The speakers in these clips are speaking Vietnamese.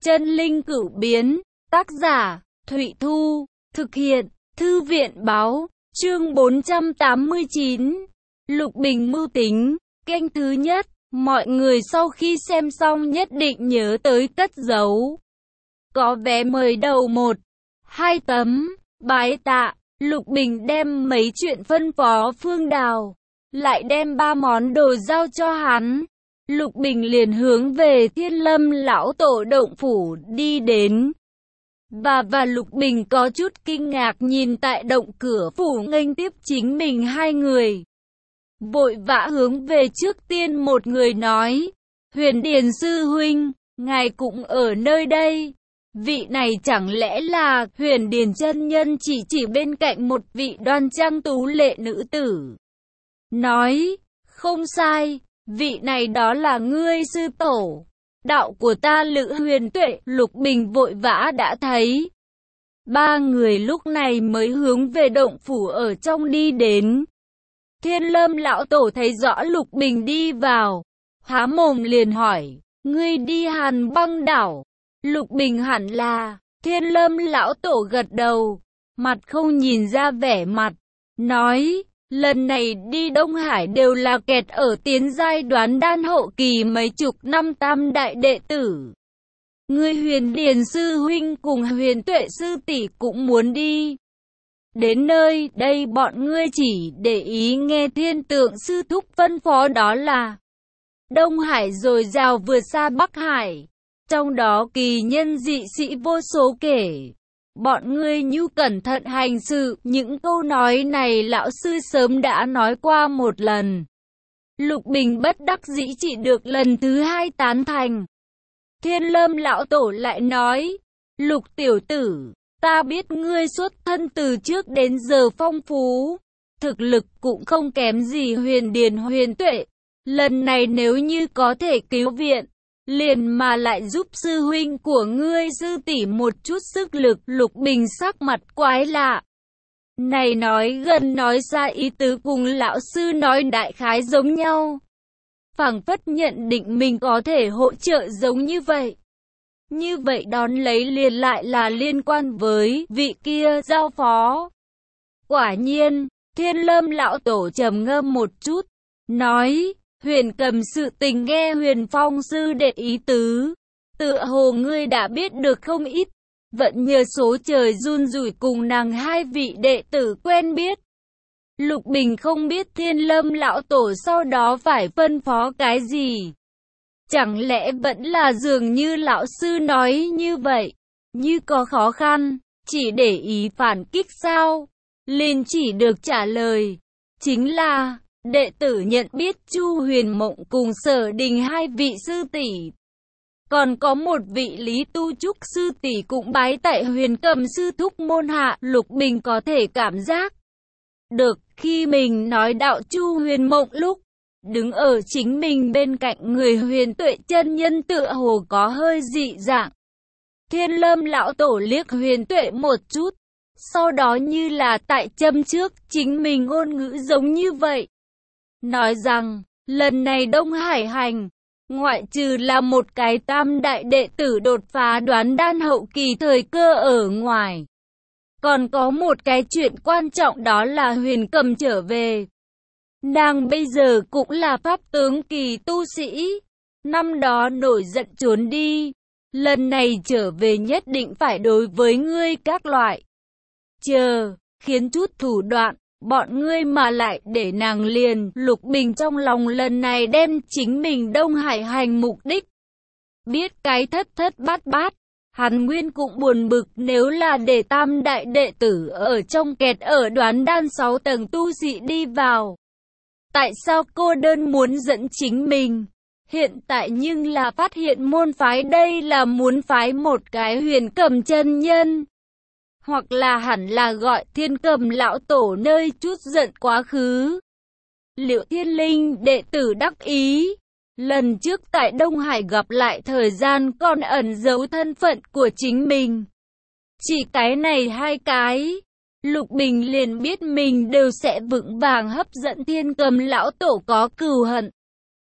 Chân linh cửu biến, tác giả, Thụy Thu, thực hiện, Thư viện báo, chương 489, Lục Bình mưu tính, kênh thứ nhất, mọi người sau khi xem xong nhất định nhớ tới cất giấu. Có vé mời đầu 1, 2 tấm, bái tạ, Lục Bình đem mấy chuyện phân phó Phương Đào, lại đem 3 món đồ giao cho hắn. Lục Bình liền hướng về Thiên Lâm lão tổ động phủ đi đến. Và Lục Bình có chút kinh ngạc nhìn tại động cửa phủ nghênh tiếp chính mình hai người. Vội vã hướng về trước tiên một người nói, Huyền Điền sư huynh, ngài cũng ở nơi đây. Vị này chẳng lẽ là Huyền Điền chân nhân chỉ bên cạnh một vị đoan trang tú lệ nữ tử. Nói, không sai. Vị này đó là ngươi sư tổ, đạo của ta Lữ Huyền Tuệ. Lục Bình vội vã đã thấy. 3 người lúc này mới hướng về động phủ ở trong đi đến. Thiên Lâm lão tổ thấy rõ Lục Bình đi vào, há mồm liền hỏi, ngươi đi Hàn Băng đảo? Lục Bình hẳn là. Thiên Lâm lão tổ gật đầu, mặt không nhìn ra vẻ mặt, nói, lần này đi Đông Hải đều là kẹt ở tiến giai đoán đan hậu kỳ mấy chục năm tam đại đệ tử. Ngươi Huyền Điền sư huynh cùng Huyền Tuệ sư tỷ cũng muốn đi. Đến nơi đây bọn ngươi chỉ để ý nghe Thiên Tượng sư thúc phân phó, đó là Đông Hải dồi dào vượt xa Bắc Hải, trong đó kỳ nhân dị sĩ vô số kể. Bọn ngươi nhu cẩn thận hành sự, những câu nói này lão sư sớm đã nói qua một lần. Lục Bình bất đắc dĩ chỉ được lần thứ 2 tán thành. Thiên Lâm lão tổ lại nói, Lục tiểu tử, ta biết ngươi xuất thân từ trước đến giờ phong phú, thực lực cũng không kém gì Huyền Điền Huyền Tuệ. Lần này nếu như có thể cứu viện, liền mà lại giúp sư huynh của ngươi sư tỷ một chút sức lực. Lục Bình sắc mặt quái lạ. Này nói gần nói xa ý tứ cùng lão sư nói đại khái giống nhau. Phảng phất nhận định mình có thể hỗ trợ giống như vậy. Như vậy đón lấy liền lại là liên quan với vị kia giao phó. Quả nhiên, Thiên Lâm lão tổ trầm ngâm một chút, nói, Huyền Cầm sự tình nghe Huyền Phong sư đệ ý tứ, tựa hồ ngươi đã biết được không ít, vẫn nhờ số trời run rủi cùng nàng hai vị đệ tử quen biết. Lục Bình không biết Thiên Lâm lão tổ sau đó phải phân phó cái gì. Chẳng lẽ vẫn là dường như lão sư nói như vậy, như có khó khăn, chỉ để ý phản kích sao? Liền chỉ được trả lời, chính là đệ tử nhận biết Chu Huyền Mộng cùng Sở Đình hai vị sư tỷ, còn có một vị Lý Tu Trúc sư tỷ cũng bái tại Huyền Cầm sư thúc môn hạ. Lục Bình có thể cảm giác được khi mình nói đạo Chu Huyền Mộng lúc, đứng ở chính mình bên cạnh người Huyền Tuệ chân nhân tựa hồ có hơi dị dạng. Thiên Lâm lão tổ liếc Huyền Tuệ một chút, sau đó như là tại châm trước chính mình ngôn ngữ giống như vậy. Nói rằng, lần này Đông Hải hành, ngoại trừ là một cái tam đại đệ tử đột phá đoán đan hậu kỳ thời cơ ở ngoài, còn có một cái chuyện quan trọng, đó là Huyền Cầm trở về. Nàng bây giờ cũng là pháp tướng kỳ tu sĩ, năm đó nổi giận trốn đi, lần này trở về nhất định phải đối với ngươi các loại khiến chút thủ đoạn, bọn ngươi mà lại để nàng liền. Lục Bình trong lòng lần này đem chính mình Đông Hải hành mục đích biết cái thất bát bát. Hắn nguyên cũng buồn bực, nếu là để tam đại đệ tử ở trong kẹt ở đoán đan 6 tầng tu sĩ đi vào, tại sao cô đơn muốn dẫn chính mình? Hiện tại nhưng là phát hiện môn phái đây là muốn phái một cái Huyền Cầm chân nhân, hoặc là hẳn là gọi Thiên Cầm lão tổ nơi chút giận quá khứ. Liệu Thiên Linh đệ tử đắc ý, lần trước tại Đông Hải gặp lại thời gian còn ẩn giấu thân phận của chính mình. Chỉ cái này 2 cái, Lục Bình liền biết mình đều sẽ vững vàng hấp dẫn Thiên Cầm lão tổ có cừu hận.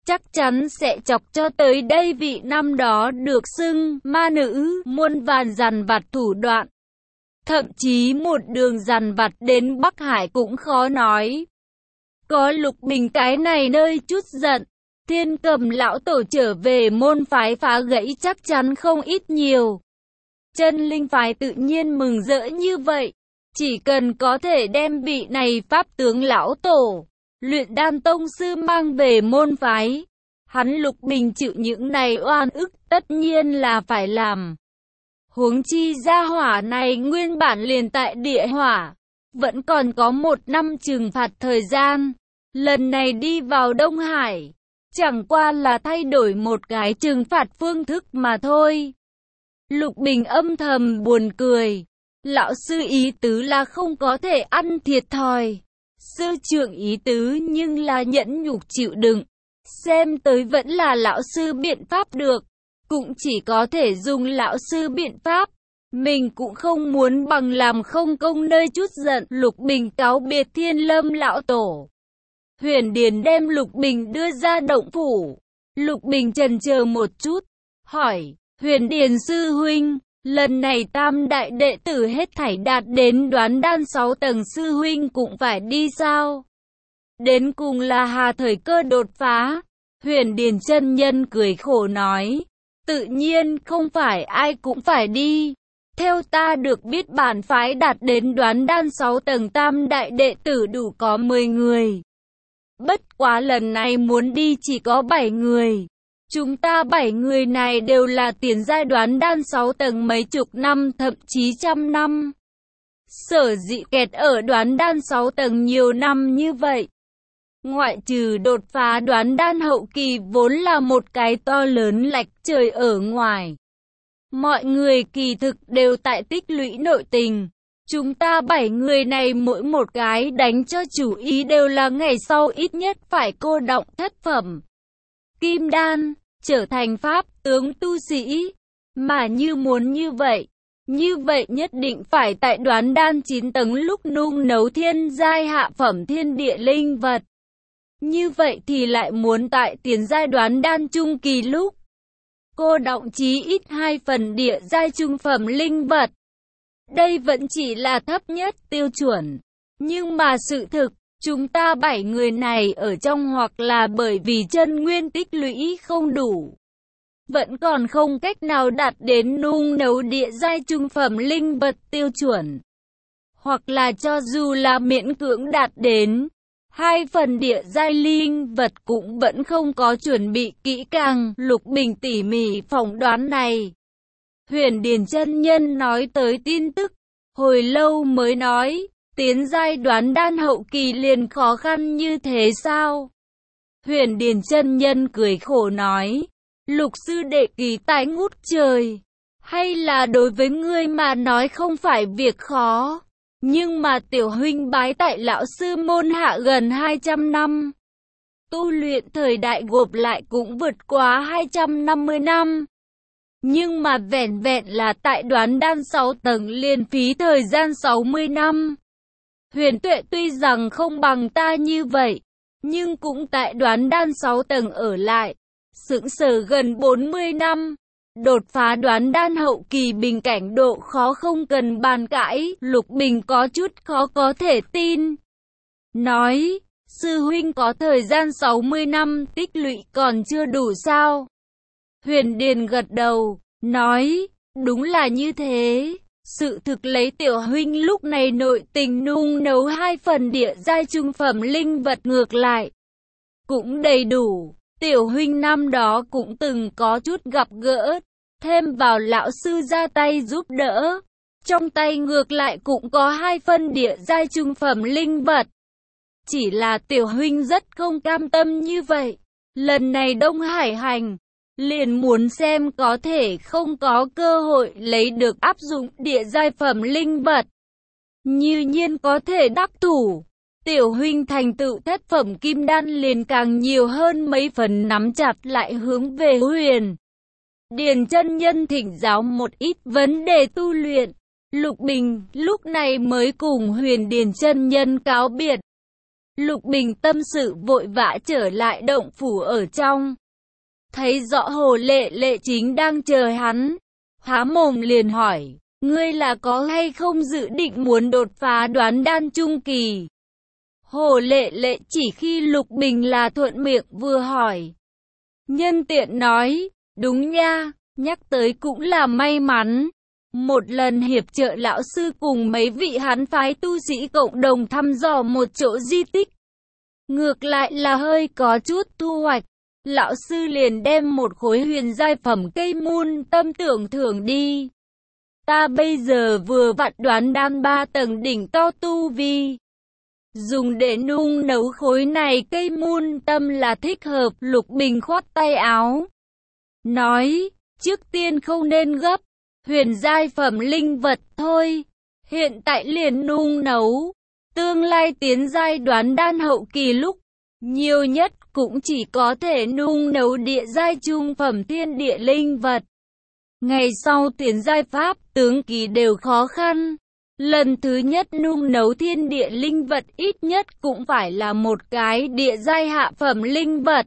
chắc chắn sẽ chọc cho tới đây vị năm đó được xưng ma nữ, muôn vàn dằn vặt thủ đoạn. Thậm chí một đường dằn vặt đến Bắc Hải cũng khó nói. Có Lục Bình cái này nơi chút giận, Thiên Cầm lão tổ trở về môn phái phá gãy chắc chắn không ít nhiều. Chân linh phái tự nhiên mừng rỡ như vậy, chỉ cần có thể đem vị này pháp tướng lão tổ, luyện đan tông sư mang về môn phái, hắn Lục Bình chịu những này oan ức tất nhiên là phải làm. Huống chi gia hỏa này nguyên bản liền tại địa hỏa, vẫn còn có 1 năm trừng phạt thời gian. Lần này đi vào Đông Hải, chẳng qua là thay đổi một cái trừng phạt phương thức mà thôi. Lục Bình âm thầm buồn cười. Lão sư ý tứ là không có thể ăn thiệt thòi. Sư trưởng ý tứ nhưng là nhẫn nhục chịu đựng. Xem tới vẫn là lão sư biện pháp được. Cũng chỉ có thể dùng lão sư biện pháp. Mình cũng không muốn bằng làm không công nơi chút giận. Lục Bình cáo biệt Thiên Lâm lão tổ. Huyền Điền đem Lục Bình đưa ra động phủ. Lục Bình chần chờ một chút, hỏi, Huyền Điền sư huynh, lần này tam đại đệ tử hết thảy đạt đến đoán đan 6 tầng, sư huynh cũng phải đi sao? Đến cùng là hà thời cơ đột phá. Huyền Điền chân nhân cười khổ nói, tự nhiên không phải ai cũng phải đi. Theo ta được biết bản phái đạt đến đoán đan 6 tầng tam đại đệ tử đủ có 10 người. Bất quá lần này muốn đi chỉ có 7 người. Chúng ta 7 người này đều là tiền giai đoán đan 6 tầng mấy chục năm thậm chí trăm năm. Sở dĩ kẹt ở đoán đan 6 tầng nhiều năm như vậy. Ngoại trừ đột phá đoán đan hậu kỳ vốn là một cái to lớn lệch trời ở ngoài. Mọi người kỳ thực đều tại tích lũy nội tình. Chúng ta 7 người này mỗi một cái đánh cho chủ ý đều là ngày sau ít nhất phải cô đọng thất phẩm kim đan, trở thành pháp tướng tu sĩ. Mà như muốn như vậy nhất định phải tại đoán đan 9 tầng lúc nung nấu thiên giai hạ phẩm thiên địa linh vật. Như vậy thì lại muốn tại tiền giai đoán đan trung kỳ lúc cô đọng chí ít 2 phần địa giai trung phẩm linh vật. Đây vẫn chỉ là thấp nhất tiêu chuẩn. Nhưng mà sự thực, chúng ta 7 người này ở trong hoặc là bởi vì chân nguyên tích lũy không đủ, vẫn còn không cách nào đạt đến nung nấu địa giai trung phẩm linh vật tiêu chuẩn. Hoặc là cho dù là miễn cưỡng đạt đến 2 phần địa giai linh vật cũng vẫn không có chuẩn bị kỹ càng. Lục Bình tỉ mỉ phỏng đoán này. Huyền Điền chân nhân nói tới tin tức, hồi lâu mới nói, tiến giai đoán đan hậu kỳ liền khó khăn như thế sao? Huyền Điền chân nhân cười khổ nói, Lục sư đệ kỳ tài ngút trời, hay là đối với ngươi mà nói không phải việc khó, nhưng mà tiểu huynh bái tại lão sư môn hạ gần 200 năm. Tu luyện thời đại gộp lại cũng vượt quá 250 năm. Nhưng mà vẻn vẹn là tại đoán đan 6 tầng liền phí thời gian 60 năm. Huyền Tuệ tuy rằng không bằng ta như vậy, nhưng cũng tại đoán đan 6 tầng ở lại, sững sờ gần 40 năm. Đột phá đoán đan hậu kỳ bình cảnh độ khó không cần bàn cãi. Lục Bình có chút khó có thể tin. Nói, sư huynh có thời gian 60 năm tích lũy còn chưa đủ sao? Huyền Điền gật đầu, nói, đúng là như thế. Sự thực lấy tiểu huynh lúc này nội tình nung nấu 2 phần địa giai trung phẩm linh vật ngược lại cũng đầy đủ. Tiểu huynh năm đó cũng từng có chút gặp gỡ, thêm vào lão sư ra tay giúp đỡ, trong tay ngược lại cũng có 2 phân địa giai trung phẩm linh vật. Chỉ là tiểu huynh rất không cam tâm như vậy. Lần này Đông Hải hành, liền muốn xem có thể không có cơ hội lấy được áp dụng địa giai phẩm linh vật. Như nhiên có thể đắc thủ, tiểu huynh thành tựu thất phẩm kim đan liền càng nhiều hơn mấy phần nắm chặt lại hướng về Huyền Điền chân nhân thỉnh giáo một ít vấn đề tu luyện. Lục Bình lúc này mới cùng Huyền Điền chân nhân cáo biệt. Lục Bình tâm sự vội vã trở lại động phủ ở trong. Thấy rõ Hồ Lệ Lệ chính đang chờ hắn. Há mồm liền hỏi, ngươi là có hay không dự định muốn đột phá đoán đan trung kỳ? Hồ Lệ Lệ chỉ khi Lục Bình là thuận miệng vừa hỏi. Nhân tiện nói, đúng nha, nhắc tới cũng là may mắn. Một lần hiệp trợ lão sư cùng mấy vị hắn phái tu sĩ cộng đồng thăm dò một chỗ di tích. Ngược lại là hơi có chút thu hoạch. Lão sư liền đem một khối huyền giai phẩm cây mun tâm tưởng thưởng đi. Ta bây giờ vừa vặn đoán đan 3 tầng đỉnh cao tu vi. Dùng để nung nấu khối này cây mun tâm là thích hợp. Lục Bình khoát tay áo. Nói, trước tiên không nên gấp. Huyền giai phẩm linh vật thôi. Hiện tại liền nung nấu. Tương lai tiến giai đoán đan hậu kỳ lúc. Nhiều nhất cũng chỉ có thể nung nấu địa giai trung phẩm thiên địa linh vật. Ngày sau tiến giai pháp tướng kỳ đều khó khăn. Lần thứ nhất nung nấu thiên địa linh vật ít nhất cũng phải là một cái địa giai hạ phẩm linh vật.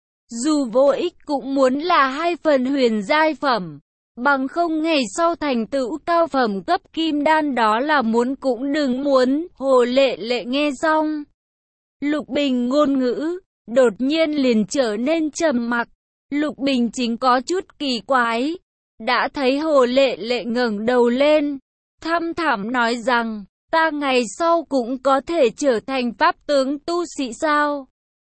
Dù vô ích cũng muốn là 2 phần huyền giai phẩm. Bằng không ngày sau thành tựu cao phẩm cấp kim đan đó là muốn cũng đừng muốn. Hồ Lệ Lệ nghe xong. Lục Bình ngôn ngữ, đột nhiên liền trở nên trầm mặc. Lục Bình chính có chút kỳ quái. Đã thấy Hồ Lệ Lệ ngẩng đầu lên, thăm thẳm nói rằng, ta ngày sau cũng có thể trở thành pháp tướng tu sĩ sao?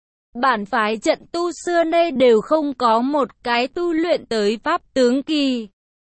Bản phái trận tu xưa nay đều không có một cái tu luyện tới pháp tướng kỳ.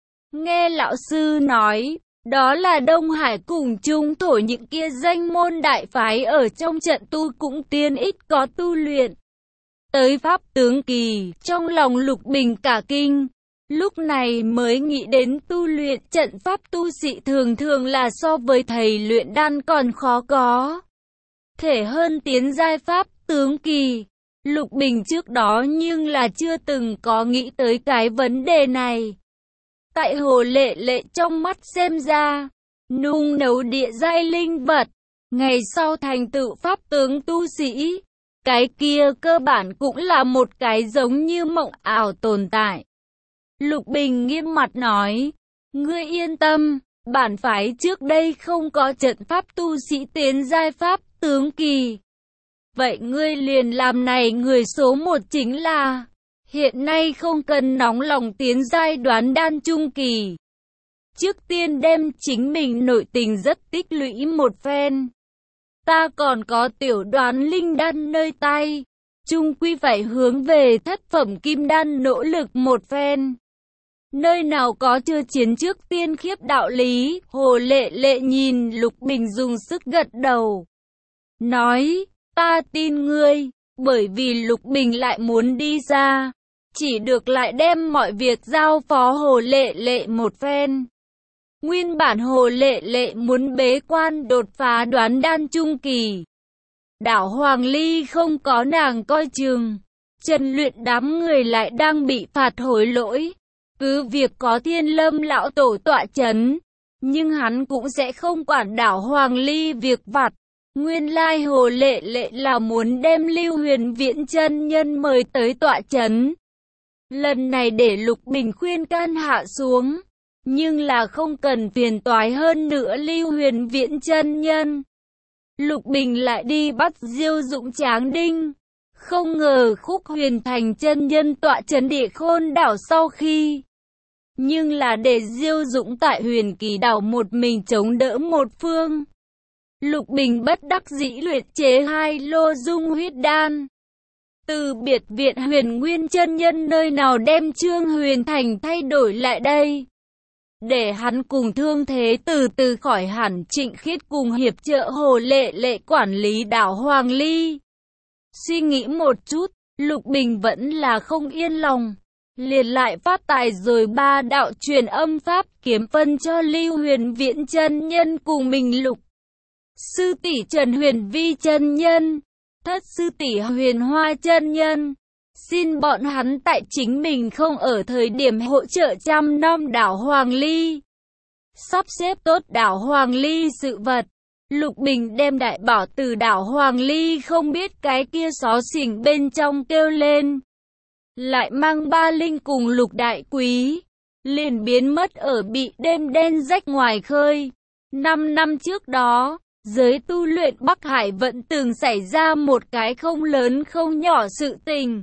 Nghe lão sư nói, đó là Đông Hải cùng Trung Thổ những kia danh môn đại phái ở trong trận tu cũng tiên ít có tu luyện tới pháp tướng kỳ. Trong lòng Lục Bình cả kinh, lúc này mới nghĩ đến tu luyện trận pháp tu sĩ thường thường là so với thầy luyện đan còn khó có thể hơn tiến giai pháp tướng kỳ. Lục Bình trước đó nhưng là chưa từng có nghĩ tới cái vấn đề này. Tại Hồ Lệ Lệ trong mắt xem ra, nung nấu địa giai linh vật, ngày sau thành tựu pháp tướng tu sĩ, cái kia cơ bản cũng là một cái giống như mộng ảo tồn tại. Lục Bình nghiêm mặt nói, ngươi yên tâm, bản phái trước đây không có trận pháp tu sĩ tiến giai pháp tướng kỳ. Vậy ngươi liền làm này người số 1 chính là, hiện nay không cần nóng lòng tiến giai đoán đan trung kỳ. Trước tiên đem chính mình nội tình rất tích lũy một phen. Ta còn có tiểu đoán linh đan nơi tay, chung quy phải hướng về thất phẩm kim đan nỗ lực một phen. Nơi nào có chưa chiến trước tiên khiếp đạo lý. Hồ Lệ Lệ nhìn Lục Bình dùng sức gật đầu, nói, ta tin ngươi. Bởi vì Lục Bình lại muốn đi ra, chỉ được lại đem mọi việc giao phó Hồ Lệ Lệ một phen. Nguyên bản Hồ Lệ Lệ muốn bế quan đột phá đoán đan trung kỳ. Đảo Hoàng Ly không có nàng coi chừng, Trần Luyện đám người lại đang bị phạt hối lỗi. Cứ việc có Thiên Lâm lão tổ tọa chấn, nhưng hắn cũng sẽ không quản Đảo Hoàng Ly việc vặt. Nguyên lai Hồ Lệ Lệ là muốn đem Lưu Huyền Viễn chân nhân mời tới tọa chấn. Lần này để Lục Bình khuyên can hạ xuống, nhưng là không cần phiền toái hơn nữa Lưu Huyền Viễn chân nhân. Lục Bình lại đi bắt Diêu Dũng Tráng Đinh. Không ngờ Khúc Huyền thành chân nhân tọa chấn Địa Khôn đảo sau khi, nhưng là để Diêu Dũng tại Huyền Kỳ đảo một mình chống đỡ một phương. Lục Bình bất đắc dĩ luyện chế 2 lô dung huyết đan. Từ biệt viện Huyền Nguyên chân nhân nơi nào đem Trương Huyền Thành thay đổi lại đây, để hắn cùng thương thế từ từ khỏi hẳn. Trịnh Khiết cùng hiệp trợ Hồ Lệ Lệ quản lý đảo Hoàng Ly. Suy nghĩ một chút, Lục Bình vẫn là không yên lòng, liền lại phát tài rồi 3 đạo truyền âm pháp kiếm phân cho Lưu Huyền Viễn chân nhân cùng mình Lục sư tỷ Trần Huyền Vi chân nhân, thất sư tỷ Huyền Hoa chân nhân. Xin bọn hắn tại chính mình không ở thời điểm hỗ trợ chăm nom đảo Hoàng Ly, sắp xếp tốt đảo Hoàng Ly sự vật. Lục Bình đem đại bảo từ đảo Hoàng Ly không biết cái kia xó xỉnh bên trong kêu lên. Lại mang Ba Linh cùng Lục Đại Quý, liền biến mất ở bị đêm đen rách ngoài khơi. 5 năm trước đó, giới tu luyện Bắc Hải vẫn từng xảy ra một cái không lớn không nhỏ sự tình.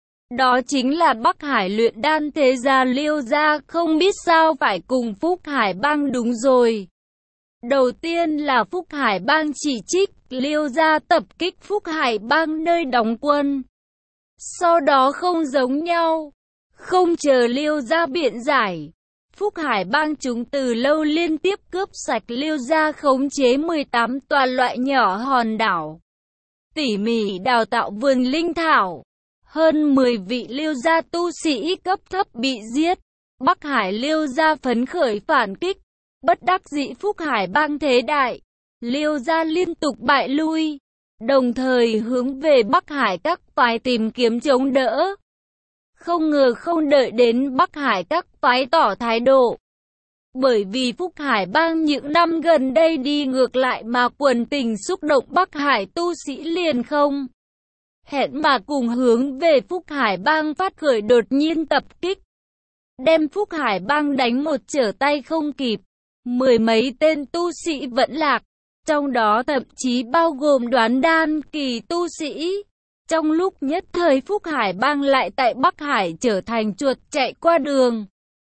Đó chính là Bắc Hải luyện đan thế gia Liêu gia không biết sao phải cùng Phúc Hải bang đúng rồi. Đầu tiên là Phúc Hải bang chỉ trích Liêu gia tập kích Phúc Hải bang nơi đóng quân. Sau đó không giống nhau, không chờ Liêu gia biện giải. Phúc Hải bang chúng từ lâu liên tiếp cướp sạch Liêu gia khống chế 18 tòa loại nhỏ hòn đảo. Tỉ mỉ đào tạo vườn linh thảo. Hơn 10 vị Liêu gia tu sĩ cấp thấp bị giết. Bắc Hải Liêu gia phấn khởi phản kích. Bất đắc dĩ Phúc Hải bang thế đại. Liêu gia liên tục bại lui. Đồng thời hướng về Bắc Hải các phái tìm kiếm chống đỡ. Không ngờ không đợi đến Bắc Hải các phái tỏ thái độ. Bởi vì Phúc Hải bang những năm gần đây đi ngược lại mà quần tình xúc động Bắc Hải tu sĩ liền không hẹn mà cùng hướng về Phúc Hải bang phát khởi đột nhiên tập kích. Đem Phúc Hải bang đánh một trở tay không kịp. 10 mấy tên tu sĩ vẫn lạc. Trong đó thậm chí bao gồm Đoán Đan kỳ tu sĩ. Trong lúc nhất thời Phúc Hải bang lại tại Bắc Hải trở thành chuột chạy qua đường.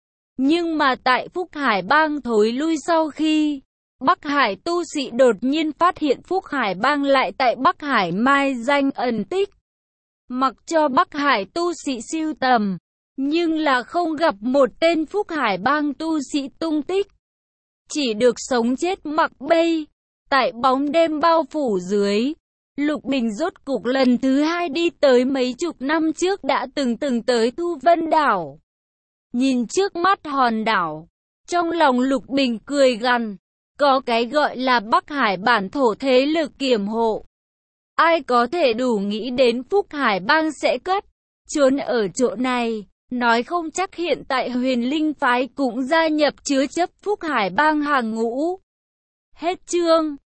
Nhưng mà tại Phúc Hải bang thối lui sau khi Bắc Hải tu sĩ đột nhiên phát hiện Phúc Hải bang lại tại Bắc Hải mai danh ẩn tích. Mặc cho Bắc Hải tu sĩ siêu tầm, nhưng là không gặp một tên Phúc Hải bang tu sĩ tung tích. Chỉ được sống chết mặc bây. Tại bóng đêm bao phủ dưới, Lục Bình rốt cục lần thứ 2 đi tới mấy chục năm trước đã từng tới Thu Vân đảo. Nhìn trước mắt hòn đảo, trong lòng Lục Bình cười gằn, có cái gọi là Bắc Hải bản thổ thế lực kiểm hộ. Ai có thể đủ nghĩ đến Phúc Hải bang sẽ cất trốn ở chỗ này, nói không chắc hiện tại Huyền Linh phái cũng gia nhập chứa chấp Phúc Hải bang hàng ngũ. Hết chương.